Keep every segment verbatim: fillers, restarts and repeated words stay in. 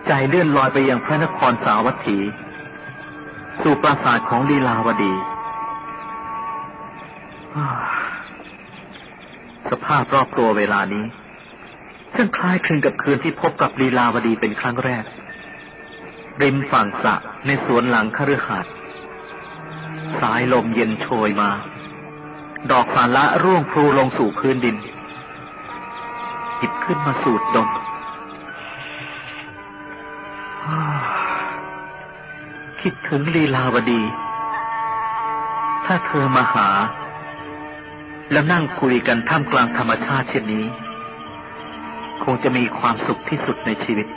ใจเลื่อนลอยไปยังพระนครสาวัตถีสู่ปราสาทของลีลาวดีสภาพรอบตัวเวลานี้ช่างคล้ายคลึงกับคืนที่พบกับลีลาวดีเป็นครั้งแรกริมฝั่งสระในสวนหลังคฤหาสน์สายลมเย็นโชยมาดอกสาระร่วงพลูลงสู่พื้นดินหยิบขึ้นมาสูดดมคิดถึงลีลาวดีถ้าเธอมาหาแล้วนั่งคุยกันท่ามกลางธรรมชาติเช่นนี้คงจะมีความสุขที่สุดในชีวิต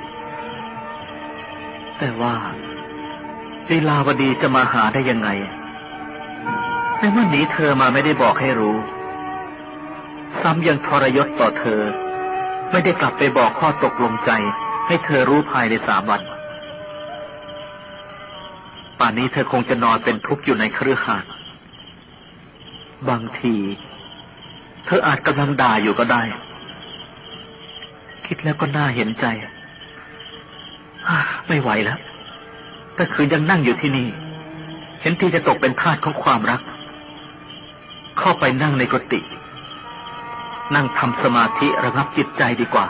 แต่ว่าลีลาวดีจะมาหาได้ยังไงในเมื่อนี้เธอมาไม่ได้บอกให้รู้ซ้ำยังทรยศต่อเธอไม่ได้กลับไปบอกข้อตกลงใจให้เธอรู้ภายในสามวันป่านนี้เธอคงจะนอนเป็นทุกข์อยู่ในคฤหาสน์บางทีเธออาจกำลังด่าอยู่ก็ได้คิดแล้วก็น่าเห็นใจไม่ไหวแล้วถ้าคืนยังนั่งอยู่ที่นี่เห็นที่จะตกเป็นทาสของความรักเข้าไปนั่งในกุฏินั่งทำสมาธิระงับจิตใจดีกว่า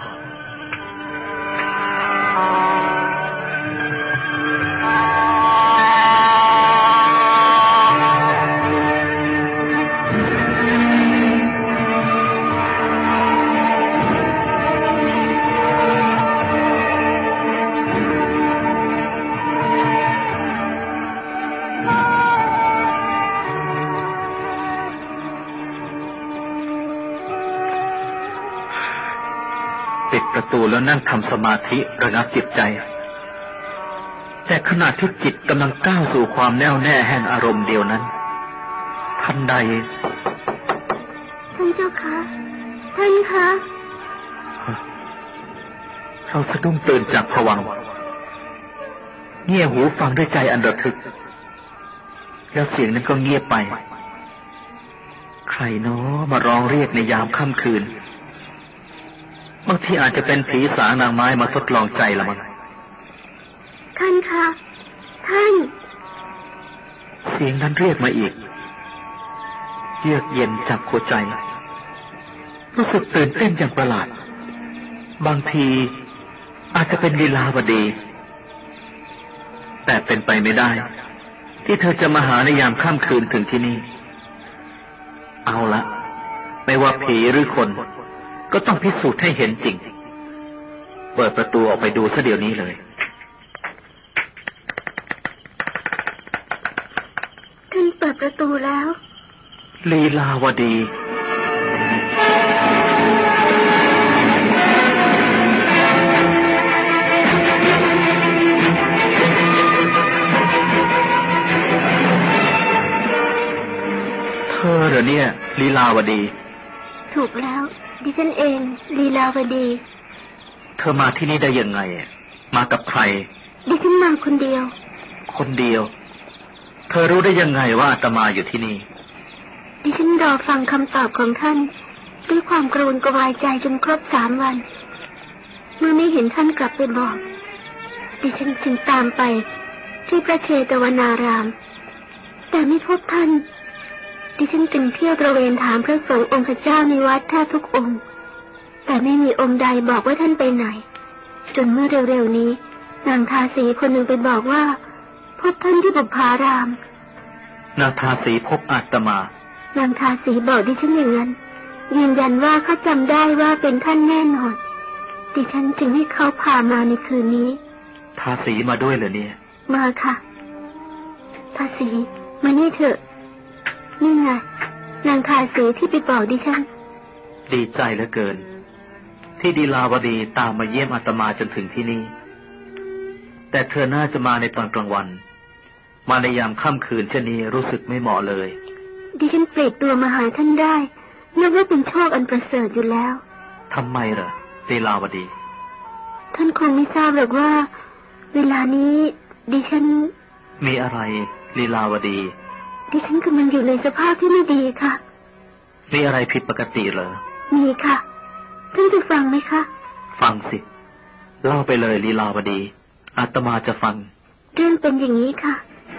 ประตูแล้วนั่งทำสมาธิระงับจิตใจแต่ขณะที่จิตกำลังก้าวสู่ความแน่วแน่แห่งอารมณ์เดียวนั้นทันใดท่านเจ้าคะท่านคะเราสะดุ้งตื่นจากภวังค์เงี่ยหูฟังด้วยใจอันระทึกแล้วเสียงนั้นก็เงียบไปใครเนาะมาร้องเรียกในยามค่ำคืนบางทีอาจจะเป็นผีสางนางไม้มาทดลองใจละมั้งท่านคะท่านเสียงนั้นเรียกมาอีกเยือกเย็นจับหัวใจรู้สึกตื่นเต้นอย่างประหลาดบางทีอาจจะเป็นลีลาวดีแต่เป็นไปไม่ได้ที่เธอจะมาหาในยามค่ำคืนถึงที่นี่เอาละไม่ว่าผีหรือคนก็ต้องพิสูจน์ให้เห็นจริงเปิดประตูออกไปดูซะเดี๋ยวนี้เลยท่านเปิดประตูแล้วลีลาวดีเธอเหรอเนี่ยลีลาวดีถูกแล้วดิฉันเองลีลาวดีเธอมาที่นี่ได้ยังไงมากับใครดิฉันมาคนเดียวคนเดียวเธอรู้ได้ยังไงว่าอาตมาอยู่ที่นี่ดิฉันรอฟังคำตอบของท่านด้วยความกระวนกระวายใจจนครบสามวันเมื่อไม่เห็นท่านกลับไปบอกดิฉันจึงตามไปที่พระเชตวนารามแต่ไม่พบท่านดิฉันจึงเที่ยวตระเวนถามพระสงฆ์องค์เจ้าในวัดแทบทุกองค์แต่ไม่มีองค์ใดบอกว่าท่านไปไหนจนเมื่อเร็วๆนี้นางทาสีคนหนึ่งไปบอกว่าพบท่านที่บุพารามนางทาสีพบอาตมานางทาสีบอกดิฉันอย่างนั้นยืนยันว่าเขาจำได้ว่าเป็นท่านแน่นอนดิฉันจึงให้เขาพามาในคืนนี้ทาสีมาด้วยเหรอเนี่ยมาค่ะทาสีมานี่เถอะนี่ไงนางทาสีที่ไปบอกดิฉันดีใจเหลือเกินที่ดีลาวดีตามมาเยี่ยมอาตมาจนถึงที่นี่แต่เธอน่าจะมาในตอนกลางวันมาในยามค่ำคืนเช่นนี้รู้สึกไม่เหมาะเลยดิฉันเปลี่ยนตัวมาหาท่านได้นับว่าเป็นโชคอันประเสริฐอยู่แล้วทำไมเหรอดีลาวดีท่านคงไม่ทราบหรอกว่าเวลานี้ดิฉันมีอะไรลีลาวดีดิฉันกำลังอยู่ในสภาพที่ไม่ดีค่ะมีอะไรผิดปกติเหรอมีค่ะท่านจะฟังไหมคะฟังสิเล่าไปเลยลีลาวดีอาตมาจะฟังเรื่องเป็นอย่างนี้ค่ะ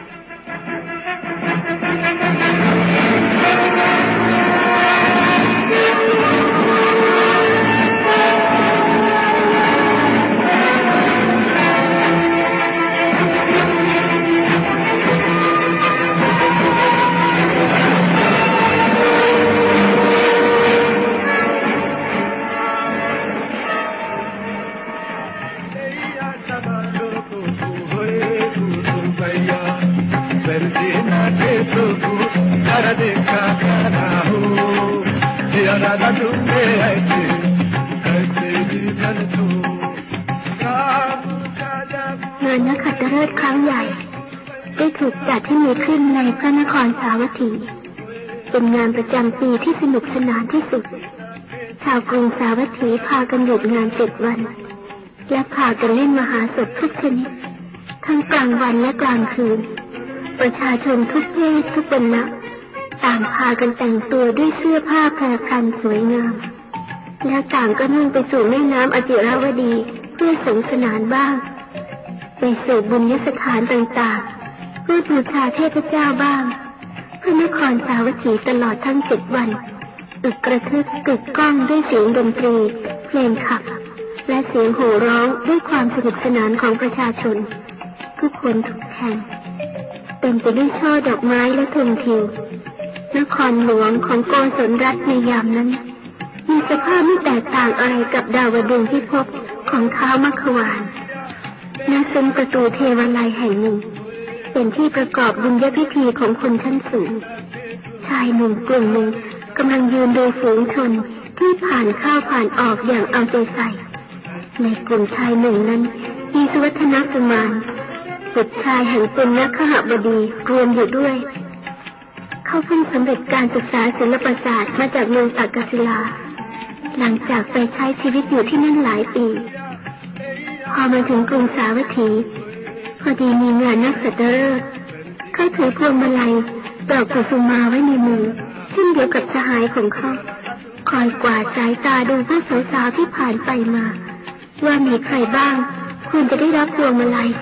งานนักขัตฤกษ์ครั้งใหญ่ได้ถูกจัดให้มีขึ้นในพระนครสาวัตถีเป็นงานประจำปีที่สนุกสนานที่สุดชาวกรุงสาวัตถีพากันหยุดงานเจ็ดวันและพากันเล่นมหาสพทุกชนิดทั้งกลางวันและกลางคืนประชาชนทุกเพศทุกวรรณะต่างพากันแต่งตัวด้วยเสื้อผ้าแพรพันสวยงามและต่างก็มุ่งไปสู่แม่น้ำอจิราวดีเพื่อสงสนานบ้างไปสู่บุญยสถานต่างๆเพื่อบูชาเทพเจ้าบ้างพระนครสาวัตถีตลอดทั้งเจ็ดวันอึกกระทึกกึกก้องด้วยเสียงดนตรีเพลงขับและเสียงโห่ร้องด้วยความสนุกสนานของประชาชนทุกคนทุกแห่งเต็มไปด้วยช่อดอกไม้และธงทิวนครหลวงของโกศลรัฐในยามนั้นมีสภาพไม่แตกต่างอะไรกับดาวดึงส์พิภพของท้าวมัคควานณซุ้มประตูเทวาลัยแห่งหนึ่งเป็นที่ประกอบบุญญพิธีของคนชั้นสูงชายหนุ่มกลุ่มหนึ่งกำลังยืนดูฝูงชนที่ผ่านเข้าผ่านออกอย่างเอาใจใส่ในกลุ่มชายหนึ่งนั้นมีสุวัฒนกุมารบุตรชายแห่งปุณณคหบดีรวมอยู่ด้วยเขาเพิ่งสำเร็จการศึกษาศิลปศาสตร์มาจากเมืองตักกศิลาหลังจากไปใช้ชีวิตอยู่ที่นั่นหลายปีพอมาถึงกรุงสาวัตถีพอดีมีงานนักสัตฤกษ์เขาถือพวงมาลัยดอกกุสุมาไว้ในมือเช่นเดียวกับสหายของเขาคอยกวาดสายตาดูพวกสาวๆที่ผ่านไปมาว่ามีใครบ้างควรจะได้รับพวงมาลัย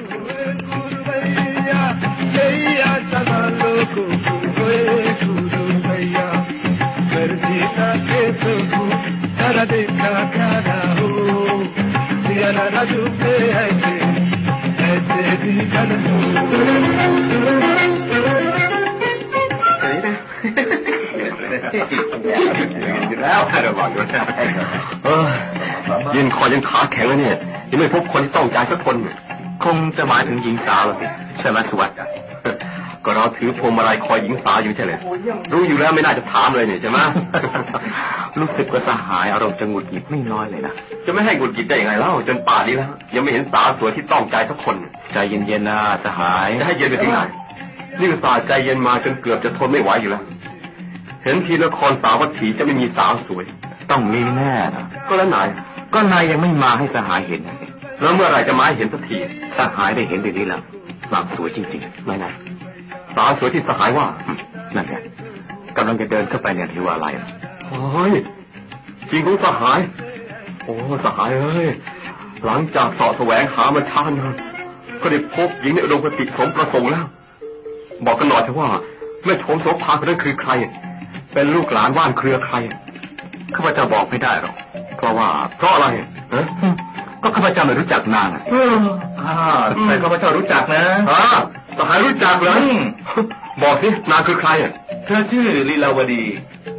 แล้วใครจะบอกอยู่นะเออยืนคอยังขาแข็งแล้วเนี่ยยังไม่พบคนที่ต้องใจสักคนคงจะหมายถึงหญิงสาวสิใช่ไหมสุวัสดิ์ก็เราถือพวงมาลัยคอยหญิงสาวอยู่ใช่ไหมรู้อยู่แล้วไม่น่าจะถามเลยเนี่ยใช่ไหมรู้สึกว่าสหายอารมณ์จะหงุดหงิดไม่น้อยเลยนะจะไม่ให้หงุดหงิดได้ยังไงเล่าจนป่านนี้แล้วยังไม่เห็นสาวสวยที่ต้องใจสักคนใจเย็นๆนะสหายจะให้เย็นไปที่ไหนนี่ก็ตาใจเย็นมาจนเกือบจะทนไม่ไหวอยู่แล้วเห็นทีนครสาวัตถีจะไม่มีสาวสวยต้องมีแน่นะก็แล้วนายก็นายยังไม่มาให้สหายเห็นสิแล้วเมื่อไรจะมาเห็นสักทีสหายได้เห็นดีๆแล้วสาวสวยจริงๆไม่นายสาวสวยที่สหายว่านั่นไงกำลังจะเดินเข้าไปในเทวาลัยโอ้ยจริงของสหายโอ้สหายเอ้ยหลังจากเสาะแสวงหามาช้านานก็ได้พบหญิงในอุดมคติสมประสงค์แล้วบอกกันหน่อยเถอะว่าแม่ชมโสภาคนนั้นคือใครเป็นลูกหลานว่านเครือใครข้าพเจ้าบอกไม่ได้หรอกเพราะว่าเพราะอะไรฮะก็ข้าพเจ้าไม่รู้จักนางเอออ่าแต่ข้าพเจ้ารู้จักนะอ่าสหายรู้จักเหรอบอกสินางคือใครเธอชื่อลีลาวดี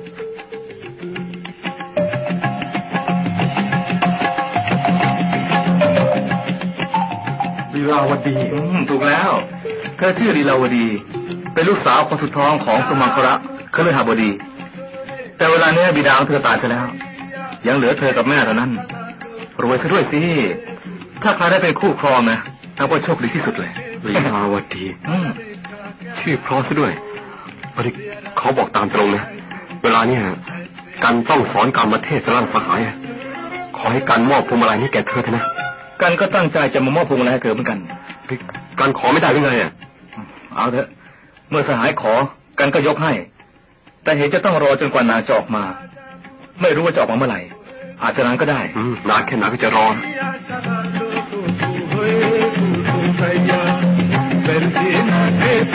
ลีลาวดีถูกแล้วเธอชื่อลีลาวดีเป็นลูกสาวคนสุดท้องของสุมังคระคฤหบดีแต่เวลานี้บิดาของเธอตายไปแล้วยังเหลือเธอกับแม่เท่านั้นรวยซะด้วยสิถ้าใครได้เป็นคู่ครองนะนับว่าโชคดีที่สุดเลยลีลาวดีชื่อเพราะซะด้วยพอดีเขาบอกตามตรงนะเวลาเนี้ยกันต้องสอนการมาเทศน์ร่างสหายขอให้กันมอบพวงมาลัยนี้แก่เธอเถอะนะกันก็ตั้งใจจะมามอบพวงมาลัยให้เธอเหมือนกันกันขอไม่ได้หรือไงอ่ะเอาเถอะเมื่อสหายขอกันก็ยกให้แต่เห็นจะต้องรอจนกว่านางจะออกมาไม่รู้ว่าจะออกมาเมื่อไหร่อาจจะนานก็ได้นานแค่ไหนก็จะรอ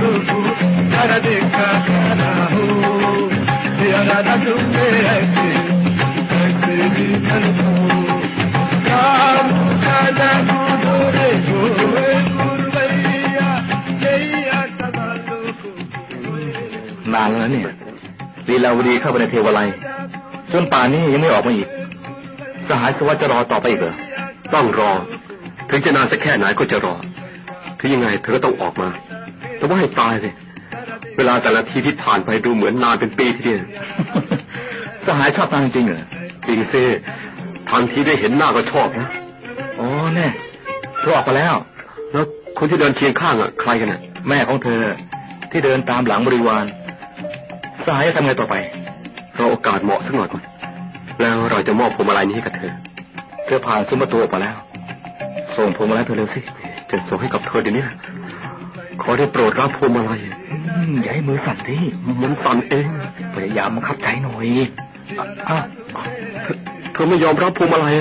นานแล้วเนี่ยลีลาวดีเข้าไปในเทวาลัยจนป่านนี้ยังไม่ออกมาอีกสหายสวัสดิ์จะรอต่อไปอีกเหรอต้องรอถึงจะนานสักแค่ไหนก็จะรอถึงยังไงเธอก็ต้องออกมาแต่ว่าให้ตายสิเวลาแต่ละทีที่ผ่านไปดูเหมือนนานเป็นปีทีเดียวสหายชอบนางจริงเหรอจริงสิทันทีได้เห็นหน้าก็ชอบนะอ๋อแน่เธอออกไปแล้วแล้วคนที่เดินเคียงข้างอ่ะใครกันน่ะแม่ของเธอที่เดินตามหลังบริวารสหายจะทำไงต่อไปเราโอกาสเหมาะสักหน่อยก่อนแล้วเราจะมอบพวงมาลัยนี้ให้กับเธอเธอผ่านซุ้มประตูออกมาแล้วส่งพวงมาลัยเธอเร็วสิจะส่งให้กับเธอเดี๋ยวนี้ขอได้โปรดรับพวงมาลัยอย่าให้มือสั่นสิมันสั่นเองพยายามบังคับใจหน่อยอ่ะเธอไม่ยอมรับพวงมาลัย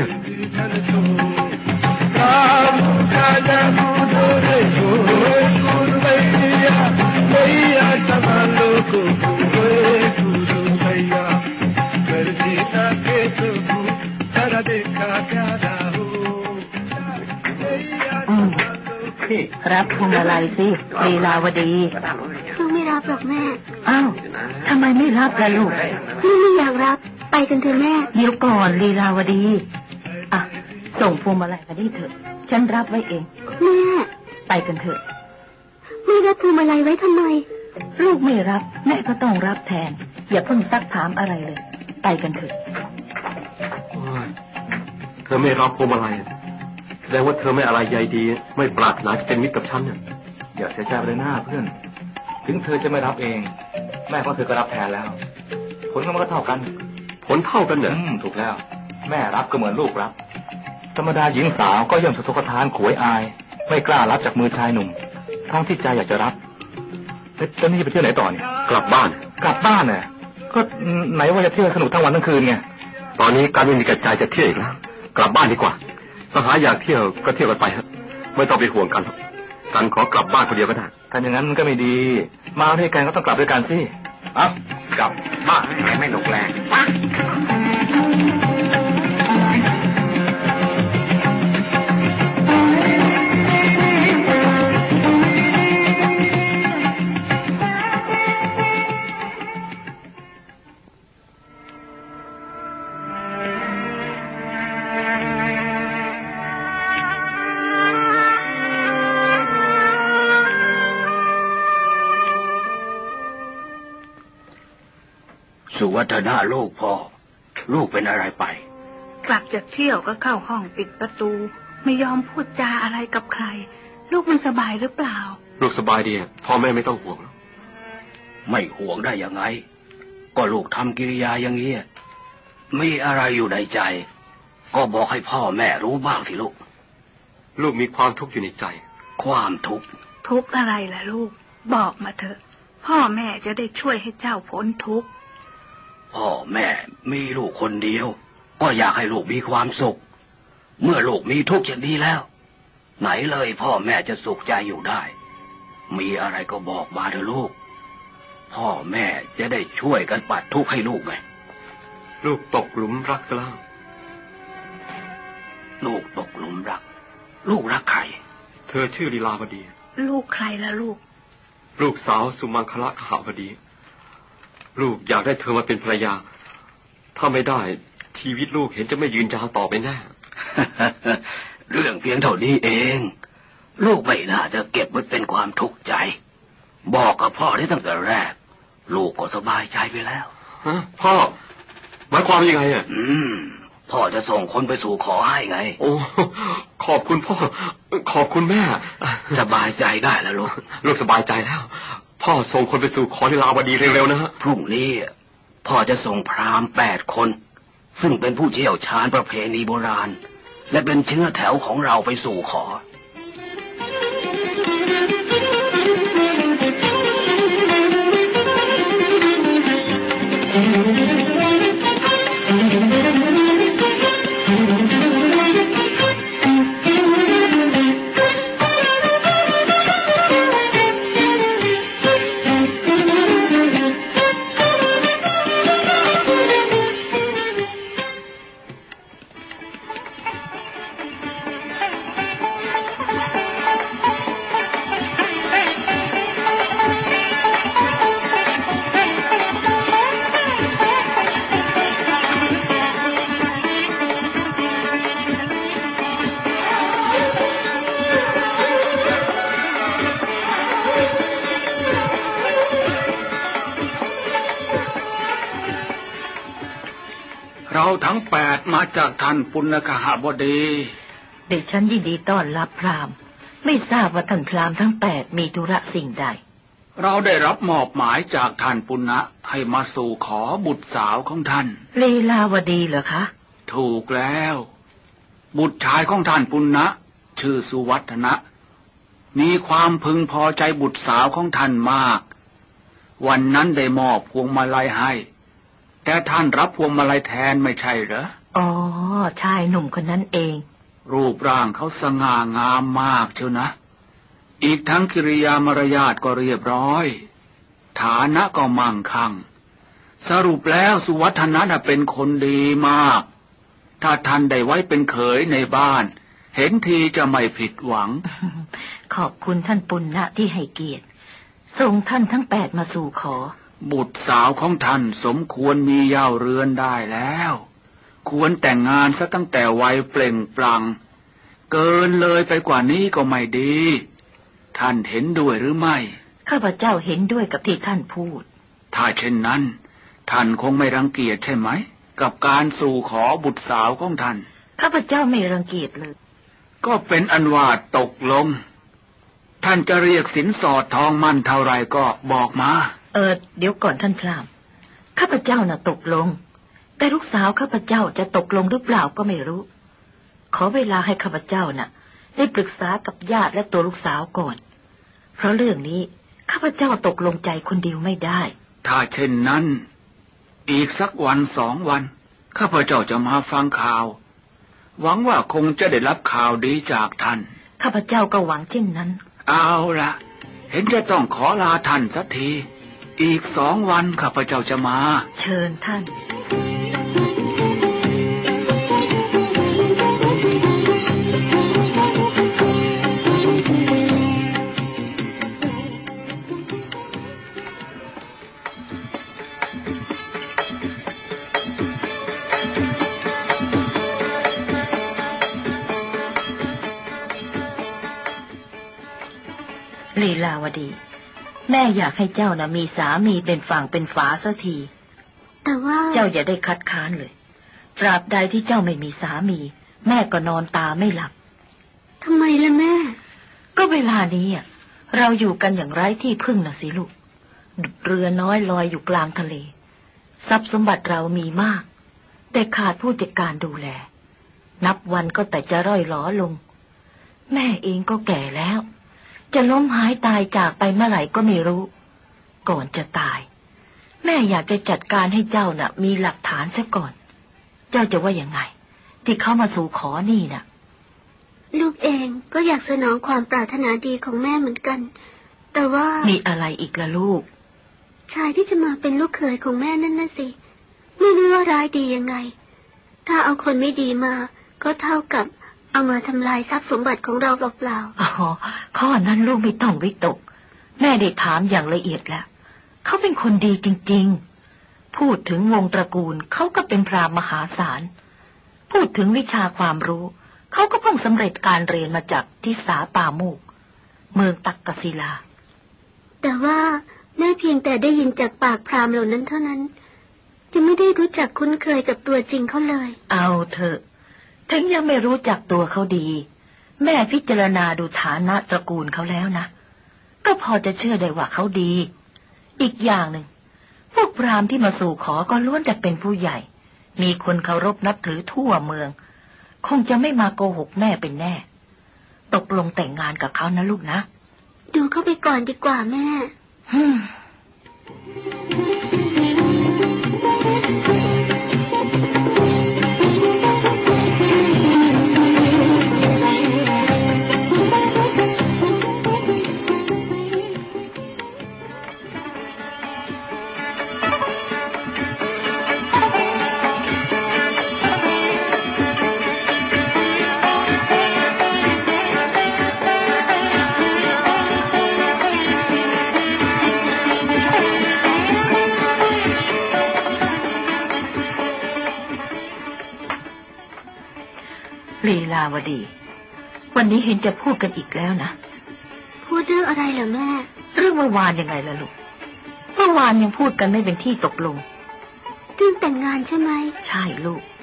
รับพวงมาลัยสิลีลาวดีลูกไม่รับหรอกแม่อ้าวทำไมไม่รับล่ะลูกลูกไม่อยากรับไปกันเถอะแม่เดี๋ยวก่อนลีลาวดีอ่ะส่งพวงมาลัยมาดิเถอะฉันรับไว้เองแม่ไปกันเถอะไม่รับพวงมาลัยไว้ทำไมลูกไม่รับแม่ก็ต้องรับแทนอย่าเพิ่งซักถามอะไรเลยไปกันเถอะเธอไม่รับพวงมาลัยแสดงว่าเธอไม่อะไรใยดีไม่ปรารถนาจะเป็นมิตรกับฉันเนี่ยอย่าเสียใจไปเลยหน้าเพื่อนถึงเธอจะไม่รับเองแม่ของเธอก็รับแทนแล้วผลมันก็เท่ากันผลเท่ากันเนี่ยถูกแล้วแม่รับก็เหมือนลูกรับธรรมดาหญิงสาวก็ย่อมสะทกสะท้านขวยอายไม่กล้ารับจากมือชายหนุ่มทั้งที่ใจอยากจะรับแล้วนี่จะไปเที่ยวไหนต่อเนี่ยกลับบ้านกลับบ้านเนี่ยก็ไหนว่าจะเที่ยวสนุกทั้งวันทั้งคืนไงตอนนี้การไม่มีกระจายจะเที่ยวอีกแล้วกลับบ้านดีกว่าสหายอยากเที่ยวก็เที่ยวกันไปครับไม่ต้องไปห่วงกันกันขอกลับบ้านคนเดียวก็ได้ถ้าอย่างนั้นมันก็ไม่ดีมาด้วยกันก็ต้องกลับด้วยกันสิอ่ะกลับบ้านไม่หลงแรงสุวัฒนาลูกพ่อลูกเป็นอะไรไปกลับจากเที่ยวก็เข้าห้องปิดประตูไม่ยอมพูดจาอะไรกับใครลูกมันสบายหรือเปล่าลูกสบายดีพ่อแม่ไม่ต้องห่วงไม่ห่วงได้ยังไงก็ลูกทำกิริยาอย่างนี้มีอะไรอยู่ในใจก็บอกให้พ่อแม่รู้บ้างสิลูกลูกมีความทุกข์อยู่ในใจความทุกข์ทุกข์อะไรล่ะลูกบอกมาเถอะพ่อแม่จะได้ช่วยให้เจ้าพ้นทุกข์พ่อแม่มีลูกคนเดียวก็อยากให้ลูกมีความสุขเมื่อลูกมีทุกข์อย่างนี้แล้วไหนเลยพ่อแม่จะสุขใจอยู่ได้มีอะไรก็บอกมาเถอะลูกพ่อแม่จะได้ช่วยกันปัดทุกข์ให้ลูกไงลูกตกหลุมรักซะแล้วลูกตกหลุมรักลูกรักใครเธอชื่อลีลาวดีลูกใครล่ะลูกลูกสาวสุมังคละขหบดีลูกอยากได้เธอมาเป็นภรรยาถ้าไม่ได้ชีวิตลูกเห็นจะไม่ยืนยาวต่อไปแน่เรื่องเพียงเท่านี้เองลูกไม่น่าจะเก็บไว้เป็นความทุกข์ใจบอกกับพ่อได้ตั้งแต่แรกลูกก็สบายใจไปแล้วฮะพ่อหมายความยังไงอ่ะอืมพ่อจะส่งคนไปสู่ขอให้ไงโอ้ขอบคุณพ่อขอบคุณแม่สบายใจได้แล้วลูกลูกสบายใจแล้วพ่อส่งคนไปสู่ขอลีลาวดีเร็วๆนะฮะพรุ่งนี้พ่อจะส่งพราหมณ์แปดคนซึ่งเป็นผู้เชี่ยวชาญประเพณีโบราณและเป็นเชื้อแถวของเราไปสู่ขอเราทั้งแปดมาจากท่านปุณกหบดีเด็กฉันยินดีต้อนรับพราหมณ์ไม่ทราบว่าท่านพราหมณ์ทั้งแปดมีธุระสิ่งใดเราได้รับมอบหมายจากท่านปุณณะให้มาสู่ขอบุตรสาวของท่านลีลาวดีเหรอคะถูกแล้วบุตรชายของท่านปุณณะชื่อสุวัฒนะมีความพึงพอใจบุตรสาวของท่านมากวันนั้นได้มอบพวงมาลัยให้แต่ท่านรับพวงมาลัยแทนไม่ใช่เหรออ๋อชายหนุ่มคนนั้นเองรูปร่างเขาสง่างามมากเชียวนะอีกทั้งกิริยามารยาทก็เรียบร้อยฐานะก็มั่งคั่งสรุปแล้วสุวัฒนะเป็นคนดีมากถ้าท่านได้ไว้เป็นเขยในบ้านเห็นทีจะไม่ผิดหวังขอบคุณท่านปุณณะที่ให้เกียรติส่งท่านทั้งแปดมาสู่ขอบุตรสาวของท่านสมควรมีเย้าเรือนได้แล้วควรแต่งงานซะตั้งแต่วัยเปล่งปลั่งเกินเลยไปกว่านี้ก็ไม่ดีท่านเห็นด้วยหรือไม่ข้าพเจ้าเห็นด้วยกับที่ท่านพูดถ้าเช่นนั้นท่านคงไม่รังเกียจใช่ไหมกับการสู่ขอบุตรสาวของท่านข้าพเจ้าไม่รังเกียจเลยก็เป็นอันว่าตกลงท่านจะเรียกสินสอดทองมั่นเท่าไรก็บอกมาเออเดี๋ยวก่อนท่านพราหมณ์ข้าพเจ้าน่ะตกลงแต่ลูกสาวข้าพเจ้าจะตกลงหรือเปล่าก็ไม่รู้ขอเวลาให้ข้าพเจ้าน่ะได้ปรึกษากับญาติและตัวลูกสาวก่อนเพราะเรื่องนี้ข้าพเจ้าตกลงใจคนเดียวไม่ได้ถ้าเช่นนั้นอีกสักวันสองวันข้าพเจ้าจะมาฟังข่าวหวังว่าคงจะได้รับข่าวดีจากท่านข้าพเจ้าก็หวังเช่นนั้นเอาละเห็นจะต้องขอลาท่านสักทีอีกสองวันข้าพเจ้าจะมาเชิญท่านลีลาวดีแม่อยากให้เจ้านะมีสามีเป็นฝั่งเป็นฝาสักทีแต่ว่าเจ้าอย่าได้คัดค้านเลยตราบใดที่เจ้าไม่มีสามีแม่ก็นอนตาไม่หลับทำไมล่ะแม่ก็เวลานี้อ่ะเราอยู่กันอย่างไร้ที่พึ่งนะสิลูกเรือน้อยลอยอยู่กลางทะเลทรัพย์สมบัติเรามีมากแต่ขาดผู้จัดการดูแลนับวันก็แต่จะร่อยหรอลงแม่เองก็แก่แล้วจะล้มหายตายจากไปเมื่อไหร่ก็ไม่รู้ก่อนจะตายแม่อยากจะจัดการให้เจ้าน่ะมีหลักฐานซะก่อนเจ้าจะว่ายังไงที่เขามาสู่ขอนี่น่ะลูกเองก็อยากสนองความปรารถนาดีของแม่เหมือนกันแต่ว่ามีอะไรอีกล่ะลูกชายที่จะมาเป็นลูกเขยของแม่นั่นน่ะสิไม่รู้ว่าร้ายดียังไงถ้าเอาคนไม่ดีมาก็เท่ากับเอามาทำลายทรัพย์สมบัติของเราเปล่าๆอ๋อข้อนั้นลูกไม่ต้องวิตกแม่ได้ถามอย่างละเอียดแล้วเขาเป็นคนดีจริงๆพูดถึงวงตระกูลเขาก็เป็นพราหมณ์มหาศาลพูดถึงวิชาความรู้เขาก็เพิ่งสำเร็จการเรียนมาจากทิสาปาโมกเมืองตักกศิลาแต่ว่าแม่เพียงแต่ได้ยินจากปากพราหมณ์เหล่านั้นเท่านั้นจะไม่ได้รู้จักคุ้นเคยกับตัวจริงเขาเลยเอาเถอะถึงยังไม่รู้จักตัวเขาดีแม่พิจารณาดูฐานะตระกูลเขาแล้วนะก็พอจะเชื่อได้ว่าเขาดีอีกอย่างหนึ่งพวกพราหมณ์ที่มาสู่ขอก็ล้วนแต่เป็นผู้ใหญ่มีคนเคารพนับถือทั่วเมืองคงจะไม่มาโกหกแม่เป็นแน่ตกลงแต่งงานกับเขานะลูกนะดูเขาไปก่อนดีกว่าแม่ลีลาวดีวันนี้เห็นจะพูดกันอีกแล้วนะพูดเรื่องอะไรเหรอแม่เรื่องเมื่อวานยังไงล่ะลูกเมื่อวานยังพูดกันไม่เป็นที่ตกลงเรื่องแต่งงานใช่ไหมใช่ลูก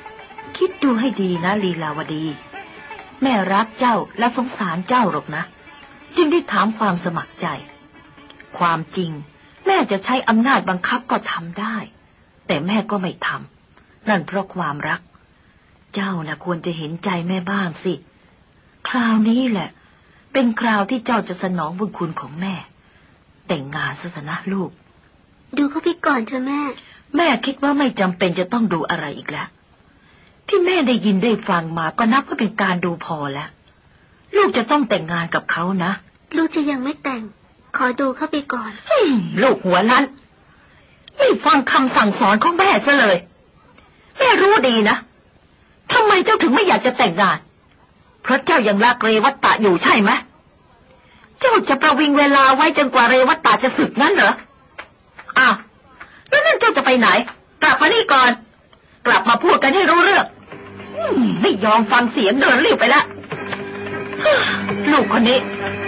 คิดดูให้ดีนะลีลาวดีแม่รักเจ้าและสงสารเจ้าหรอกนะจึงได้ถามความสมัครใจความจริงแม่จะใช้อำนาจบังคับก็ทำได้แต่แม่ก็ไม่ทำนั่นเพราะความรักเจ้านะควรจะเห็นใจแม่บ้างสิคราวนี้แหละเป็นคราวที่เจ้าจะสนองบุญคุณของแม่แต่งงานซะนะลูกดูเขาไปก่อนเถอะแม่แม่คิดว่าไม่จำเป็นจะต้องดูอะไรอีกแล้วที่แม่ได้ยินได้ฟังมาก็นับว่าเป็นการดูพอแล้วลูกจะต้องแต่งงานกับเขานะลูกจะยังไม่แต่งขอดูเขาไปก่อนลูกหัวนั้นไม่ฟังคำสั่งสอนของแม่ซะเลยแม่รู้ดีนะทำไมเจ้าถึงไม่อยากจะแต่งงานเพราะเจ้ายังรักเรวัตตะอยู่ใช่ไหมเจ้าจะประวิงเวลาไว้จนกว่าเรวัตตะจะสึกนั้นเหรออ้าวแล้วนั่นเจ้าจะไปไหนกลับมานี่ก่อนกลับมาพูดกันให้รู้เรื่องไม่ยอมฟังเสียงเดินรีบไปแล้วลูกคนนี้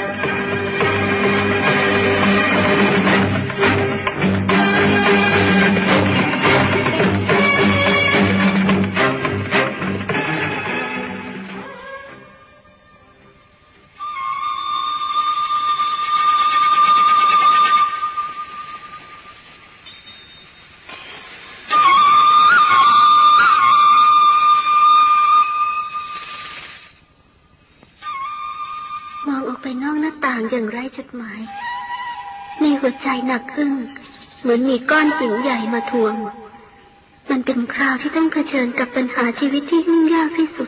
อย่างไร้จุดหมายในหัวใจหนักอึ้งเหมือนมีก้อนหินใหญ่มาทวงมันเป็นคราวที่ต้องเผชิญกับปัญหาชีวิตที่ยุ่งยากที่สุด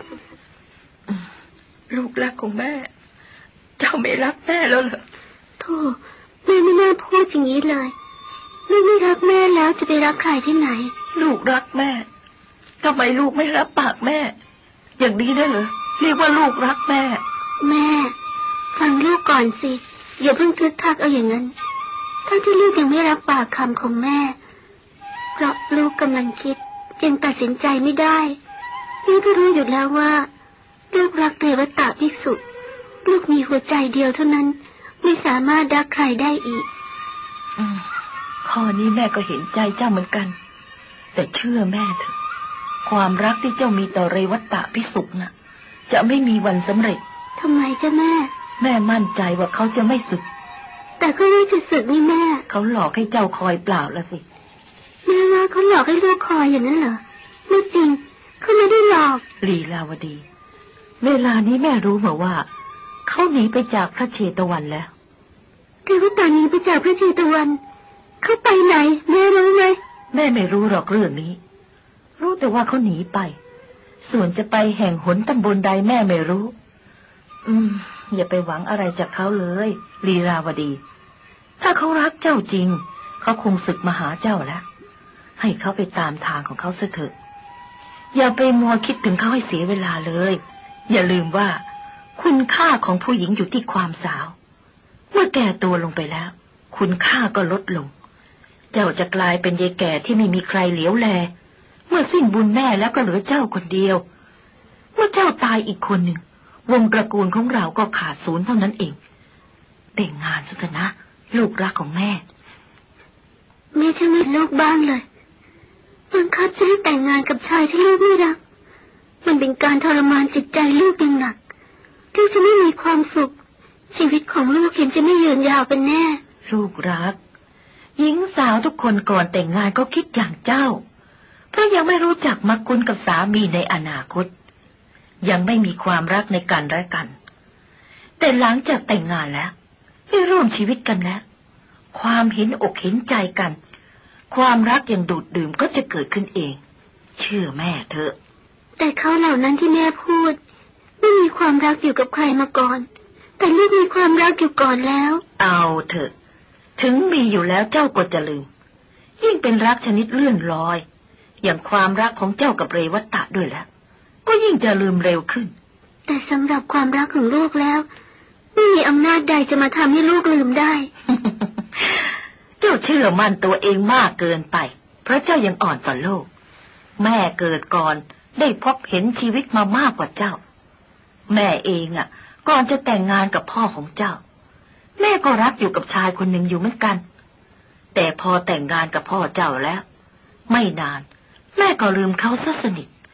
ลูกรักของแม่เจ้าไม่รักแม่แล้วเหรอโธ่แม่ไม่น่าพูดอย่างนี้เลยแม่ไม่รักแม่แล้วจะไปรักใครที่ไหนลูกรักแม่ทำไมลูกไม่รับปากแม่อย่างนี้ได้เหรอเรียกว่าลูกรักแม่แม่ฟังลูกก่อนสิอย่าเพิ่งทึกทักเอาอย่างนั้นทั้งที่ลูกยังไม่รับปากคำของแม่เพราะลูกกำลังคิดยังตัดสินใจไม่ได้ลูกก็รู้อยู่แล้วว่าลูกรักเรวัตตะภิกษุลูกมีหัวใจเดียวเท่านั้นไม่สามารถรักใครได้อีกอืมข้อนี้แม่ก็เห็นใจเจ้าเหมือนกันแต่เชื่อแม่เถอะความรักที่เจ้ามีต่อเรวัตตะภิกษุน่ะจะไม่มีวันสำเร็จทำไมจ้ะแม่แม่มั่นใจว่าเขาจะไม่สึกแต่ก็ไม่จะสึกนี่แม่เขาหลอกให้เจ้าคอยเปล่าละสิแม่ว่าเขาหลอกให้ลูกคอยอย่างนั้นเหรอไม่จริงเขาไม่ได้หลอกลีลาวดีเวลานี้แม่รู้มาว่าเขาหนีไปจากพระเชตวันแล้วเรวัตตะหนีไปจากพระเชตวันเขาไปไหนแม่รู้ไหมแม่ไม่รู้หรอกเรื่องนี้รู้แต่ว่าเขาหนีไปส่วนจะไปแห่งหนตำบลใดแม่ไม่รู้อืมอย่าไปหวังอะไรจากเขาเลยลีลาวดีถ้าเขารักเจ้าจริงเขาคงศึกมาหาเจ้าแล้วให้เขาไปตามทางของเขาเสียเถอะอย่าไปมัวคิดถึงเขาให้เสียเวลาเลยอย่าลืมว่าคุณค่าของผู้หญิงอยู่ที่ความสาวเมื่อแก่ตัวลงไปแล้วคุณค่าก็ลดลงเจ้าจะกลายเป็นยายแก่ที่ไม่มีใครเหลียวแลเมื่อสิ้นบุญแม่แล้วก็เหลือเจ้าคนเดียวเมื่อเจ้าตายอีกคนหนึ่งวงตระกูลของเราก็ขาดศูนย์เท่านั้นเองแต่งงานสุดนะลูกรักของแม่แม่จะไม่ลูกบ้างเลยบังคับจะให้แต่งงานกับชายที่ลูกไม่รักมันเป็นการทรมานจิตใจลูกอย่างหนักลูกจะไม่มีความสุขชีวิตของลูกเห็นจะไม่ยืนยาวเป็นแน่ลูกรักหญิงสาวทุกคนก่อนแต่งงานก็คิดอย่างเจ้าเพราะยังไม่รู้จักมรรคคุณกับสามีในอนาคตยังไม่มีความรักในกันและกันแต่หลังจากแต่งงานแล้วได้ร่วมชีวิตกันแล้วความเห็นอกเห็นใจกันความรักอย่างดูดดื่มก็จะเกิดขึ้นเองเชื่อแม่เถอะแต่เขาเหล่านั้นที่แม่พูดไม่มีความรักอยู่กับใครมาก่อนแต่ลูกมีความรักอยู่ก่อนแล้วเอาเถอะถึงมีอยู่แล้วเจ้าก็จะลืมยิ่งเป็นรักชนิดเลื่อนลอยอย่างความรักของเจ้ากับเรวัตตะด้วยแล้วก็ยิ่งจะลืมเร็วขึ้นแต่สำหรับความรักของลูกแล้วไม่มีอำนาจใดจะมาทำให้ลูกลืมได้เจ้าเชื่อมั่นตัวเองมากเกินไปเพราะเจ้ายังอ่อนต่อโลกแม่เกิดก่อนได้พบเห็นชีวิตมามากกว่าเจ้าแม่เองอ่ะก่อนจะแต่งงานกับพ่อของเจ้าแม่ก็รักอยู่กับชายคนหนึ่งอยู่เหมือนกันแต่พอแต่งงานกับพ่อเจ้าแล้วไม่นานแม่ก็ลืมเขาซะสนิท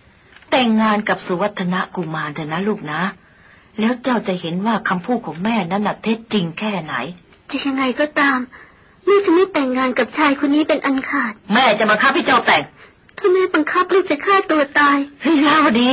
แต่งงานกับสุวัฒนกุมารเถอะนะลูกนะแล้วเจ้าจะเห็นว่าคำพูดของแม่นั้นน่ะเท็จจริงแค่ไหนจะยังไงก็ตามลูกจะไม่แต่งงานกับชายคนนี้เป็นอันขาดแม่จะมาคับให้เจ้าแต่งถ้าแม่บังคับลูกจะฆ่าตัวตายลีลาวดี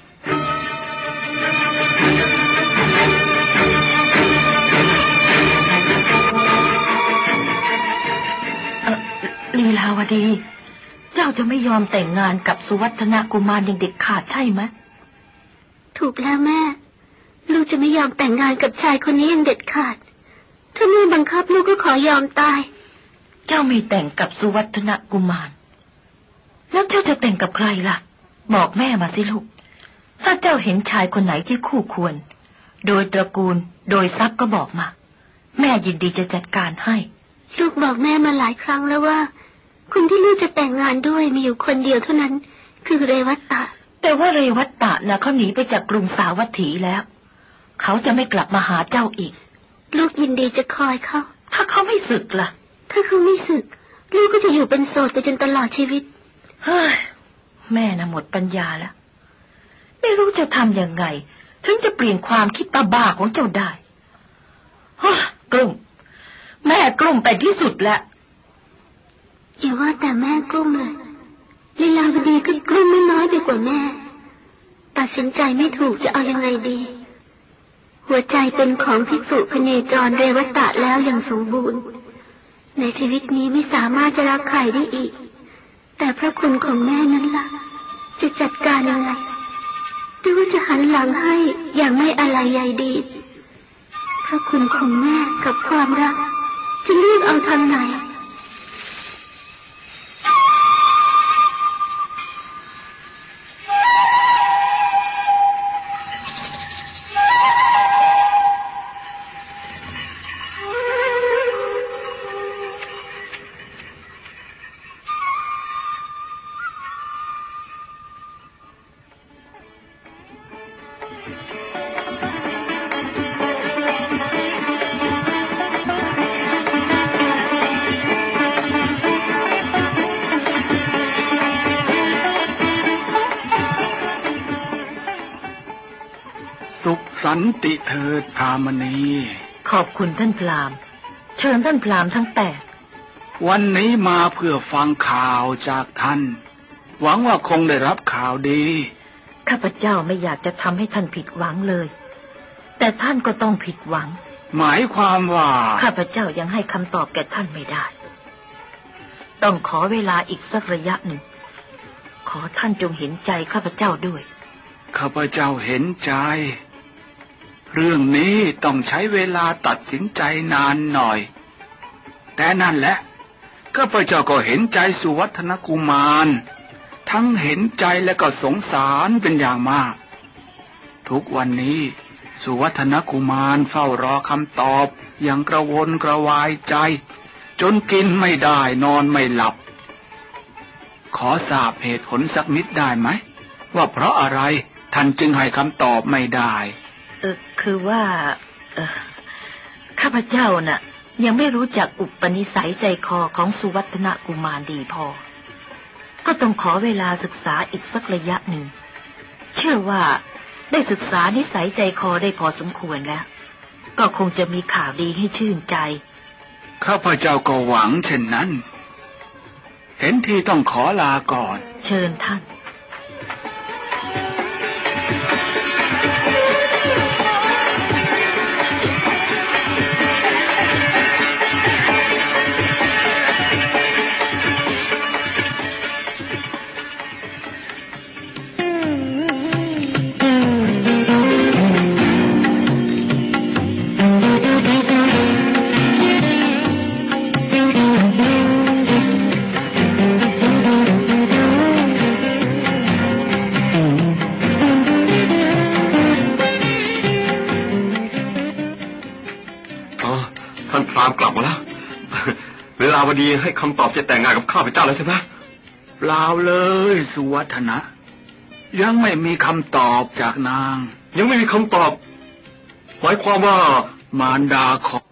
ลีลาวดีเจ้าจะไม่ยอมแต่งงานกับสุวัฒนกุมารอย่างเด็ดขาดใช่ไหมถูกแล้วแม่ลูกจะไม่ยอมแต่งงานกับชายคนนี้อย่างเด็ดขาดถ้าแม่บังคับลูกก็ขอยอมตายเจ้าไม่แต่งกับสุวัฒนกุมารแล้วเจ้าจะแต่งกับใครล่ะบอกแม่มาสิลูกถ้าเจ้าเห็นชายคนไหนที่คู่ควรโดยตระกูลโดยทรัพย์ก็บอกมาแม่ยินดีจะจัดการให้ลูกบอกแม่มาหลายครั้งแล้วว่าคนที่ลูกจะแต่งงานด้วยมีอยู่คนเดียวเท่านั้นคือเรวัตตะแต่ว่าเรวัตตะน่ะเขาหนีไปจากกรุงสาวัตถีแล้วเขาจะไม่กลับมาหาเจ้าอีกลูกยินดีจะคอยเขาถ้าเขาไม่สึกล่ะถ้าเขาไม่สึกลูกก็จะอยู่เป็นโสดไปจนตลอดชีวิตเฮ้ยแม่น่ะหมดปัญญาแล้วไม่รู้จะทำยังไงถึงจะเปลี่ยนความคิดบ้าๆของเจ้าได้ฮะกลุ่มแม่กลุ่มไปที่สุดแล้วอย่าว่าแต่แม่กลุ้มเลยลีลาวดีก็กลุ้มไม่น้อยไปกว่าแม่ตัดสินใจไม่ถูกจะเอายังไงดีหัวใจเป็นของภิกษุพเนจรเรวัตตะแล้วอย่างสมบูรณ์ในชีวิตนี้ไม่สามารถจะรักใครได้อีกแต่พระคุณของแม่นั้นล่ะจะจัดการยังไงหรือว่าจะหันหลังให้อย่างไม่อะไรใยดีพระคุณของแม่กับความรักจะเลือกเอาทางไหนสันติเถิดพรามณีขอบคุณท่านพราหมณ์เชิญท่านพราหมณ์ทั้งแปดวันนี้มาเพื่อฟังข่าวจากท่านหวังว่าคงได้รับข่าวดีข้าพเจ้าไม่อยากจะทำให้ท่านผิดหวังเลยแต่ท่านก็ต้องผิดหวังหมายความว่าข้าพเจ้ายังให้คำตอบแก่ท่านไม่ได้ต้องขอเวลาอีกสักระยะหนึ่งขอท่านจงเห็นใจข้าพเจ้าด้วยข้าพเจ้าเห็นใจเรื่องนี้ต้องใช้เวลาตัดสินใจนานหน่อยแต่นั่นแหละข้าพเจ้าก็เห็นใจสุวัฒนกุมารทั้งเห็นใจและก็สงสารเป็นอย่างมากทุกวันนี้สุวัฒนกุมารเฝ้ารอคำตอบอย่างกระวนกระวายใจจนกินไม่ได้นอนไม่หลับขอทราบเหตุผลสักนิดได้ไหมว่าเพราะอะไรท่านจึงให้คำตอบไม่ได้เออคือว่าเออข้าพเจ้าน่ะยังไม่รู้จักอุปนิสัยใจคอของสุวัฒนกุมารดีพอก็ต้องขอเวลาศึกษาอีกสักระยะหนึ่งเชื่อว่าได้ศึกษานิสัยใจคอได้พอสมควรแล้วก็คงจะมีข่าวดีให้ชื่นใจข้าพเจ้าก็หวังเช่นนั้นเห็นทีต้องขอลาก่อนเชิญท่านวดีให้คำตอบจะแต่งงานกับข้าพเจ้าแล้วใช่ไหมเปล่าเลยสุวัฒนะยังไม่มีคำตอบจากนางยังไม่มีคำตอบหมายความว่ามารดาขอ